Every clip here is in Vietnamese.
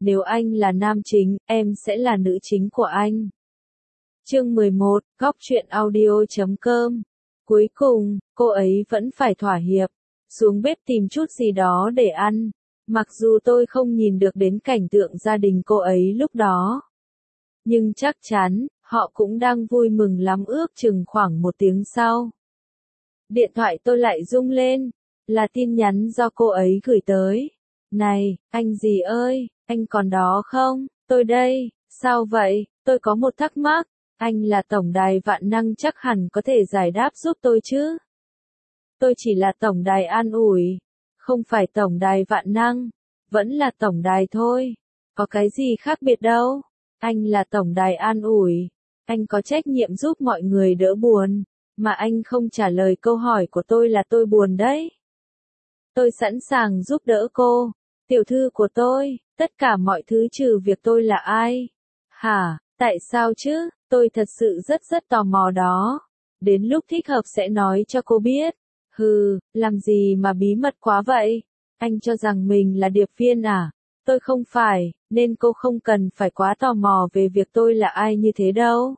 Nếu anh là nam chính, em sẽ là nữ chính của anh. Chương 11, Góc truyện audio.com. Cuối cùng, cô ấy vẫn phải thỏa hiệp, xuống bếp tìm chút gì đó để ăn. Mặc dù tôi không nhìn được đến cảnh tượng gia đình cô ấy lúc đó. Nhưng chắc chắn, họ cũng đang vui mừng lắm, ước chừng khoảng 1 tiếng sau. Điện thoại tôi lại rung lên, là tin nhắn do cô ấy gửi tới. Này, anh gì ơi, anh còn đó không? Tôi đây, sao vậy? Tôi có một thắc mắc, anh là tổng đài vạn năng chắc hẳn có thể giải đáp giúp tôi chứ? Tôi chỉ là tổng đài an ủi, không phải tổng đài vạn năng, vẫn là tổng đài thôi. Có cái gì khác biệt đâu, anh là tổng đài an ủi, anh có trách nhiệm giúp mọi người đỡ buồn, mà anh không trả lời câu hỏi của tôi là tôi buồn đấy. Tôi sẵn sàng giúp đỡ cô, tiểu thư của tôi, tất cả mọi thứ trừ việc tôi là ai. Hả, tại sao chứ, tôi thật sự rất tò mò đó. Đến lúc thích hợp sẽ nói cho cô biết. Hừ, làm gì mà bí mật quá vậy? Anh cho rằng mình là điệp viên à? Tôi không phải, nên cô không cần phải quá tò mò về việc tôi là ai như thế đâu.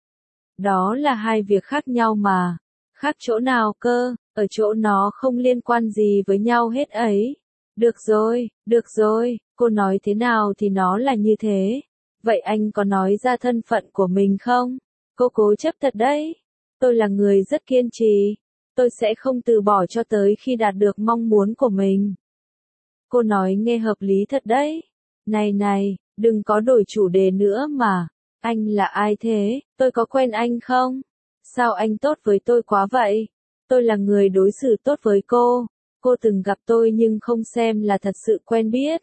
Đó là hai việc khác nhau mà. Khác chỗ nào cơ, ở chỗ nó không liên quan gì với nhau hết ấy. Được rồi, cô nói thế nào thì nó là như thế. Vậy anh có nói ra thân phận của mình không? Cô cố chấp thật đấy. Tôi là người rất kiên trì. Tôi sẽ không từ bỏ cho tới khi đạt được mong muốn của mình. Cô nói nghe hợp lý thật đấy. Này, đừng có đổi chủ đề nữa mà. Anh là ai thế? Tôi có quen anh không? Sao anh tốt với tôi quá vậy? Tôi là người đối xử tốt với cô. Cô từng gặp tôi nhưng không xem là thật sự quen biết.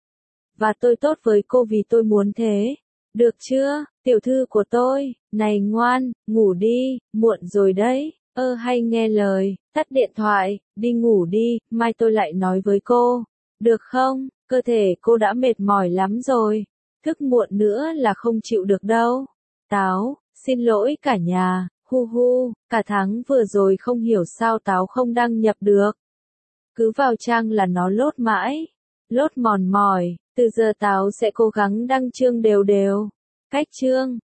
Và tôi tốt với cô vì tôi muốn thế. Được chưa, tiểu thư của tôi? Này ngoan, ngủ đi, muộn rồi đấy. Hay nghe lời, tắt điện thoại, đi ngủ đi, mai tôi lại nói với cô. Được không? Cơ thể cô đã mệt mỏi lắm rồi. Thức muộn nữa là không chịu được đâu. Táo, xin lỗi cả nhà, hu, cả tháng vừa rồi không hiểu sao Táo không đăng nhập được. Cứ vào trang là nó lốt mãi, lốt mòn mỏi, từ giờ Táo sẽ cố gắng đăng chương đều. Cách chương,